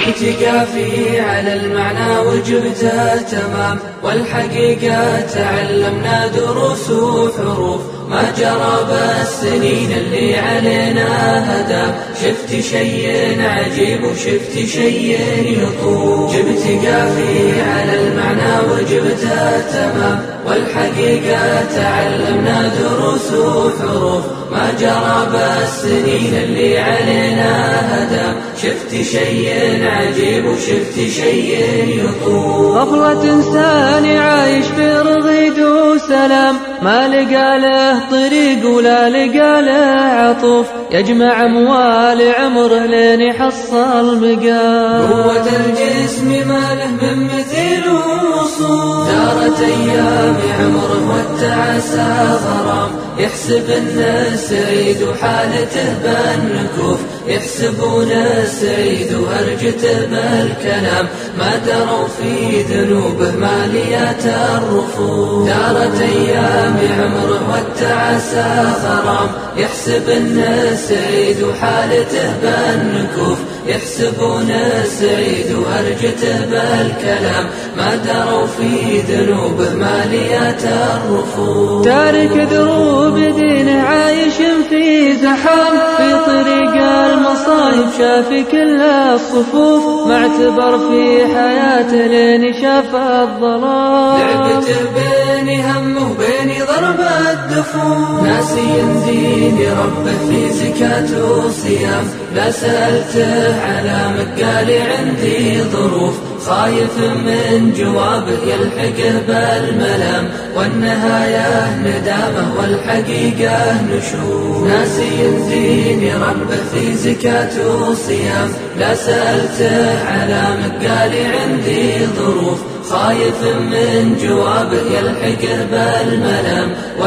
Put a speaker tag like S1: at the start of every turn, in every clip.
S1: جئت كافي على المعنى وجبته تمام، والحقيقة تعلمنا دروس وحروف ما جرى بالسنين اللي علينا هدام. شفت شيء عجيب وشفت شيء يطوف، جبت كافي على المعنى وجبته تمام، والحقيقة تعلمنا دروس وحروف ما جرى بالسنين اللي علينا هدام. شفت شيء عجيب وشفت شيء يطوف.
S2: غفلة إنسان عايش في رغيد وسلام، ما لقى له طريق ولا لقى له عطوف، يجمع أموال عمره لين يحصل مقام.
S1: قوة الجسم ما له من مثيل وصول، دارت أيام عمره والتعاسى غرام، يحسب انه سعيد وحالته بالنكوف، يحسبون السعيد وهرجته بالكلام، ما دروا في ذنوبه ماليات الرفوف. دارت أيام عمره والتعاسى غرام، يحسب انه سعيد وحالته بالنكوف، يحسبون السعيد وهرجته بالكلام، ما دروا في ذنوبه ماليات الرفوف.
S2: تارك دروب دينه عايش في زحام، في طريق المصايب شاف كل الصفوف، ما اعتبر في حياته لين شاف الظلام.
S1: لعبته بين همه وبين ضرب الدفوف، ناسي دين ربه في زكاة وصيام، لا سألته على مقالي عندي ظروف، خايف من جوابه يلحقه بالملام، والنهاية ندامه والحقيقة نشوف. ناسي دين ربه في زكاة وصيام، لا سألته على مقالي عندي ظروف، خايف من جوابه يلحقه بالملام،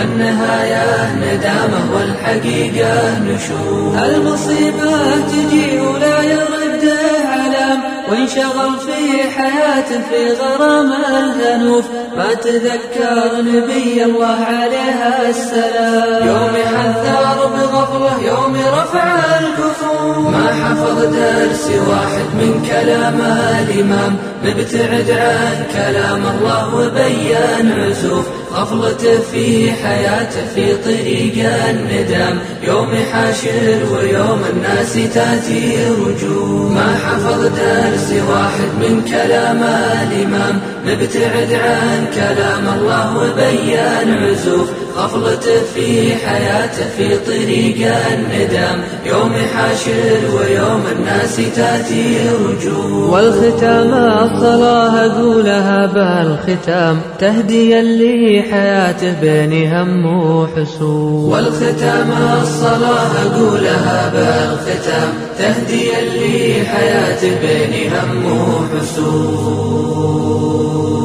S1: والنهاية ندامه والحقيقة نشوف.
S2: المصيبة تجي ولا يرده علام، وانشغل في حياته في غرام الذنوب، ما تذكر نبي الله عليه السلام.
S1: يوم حذر بغفلة يوم رفع الكفوف، ما حفظ درس واحد من كلام الإمام، مبتعد عن كلام الله وبين عزوف، غفلته في حياته في طريق الندام، يوم حاشر ويوم الناس تاتي رجوع. ما حفظ درس واحد من كلام الإمام، مبتعد عن كلام الله وبين عزوف، غفلته في حياته في طريق الندام، يوم حاشر ويوم الناس تاتي رجوع.
S2: والختام الصلاة أقولها بالختام، تهديا لحياته بين هم وحسود.
S1: والختام الصلاة أقولها بالختام، تهديا لحياته بين هم وحسود.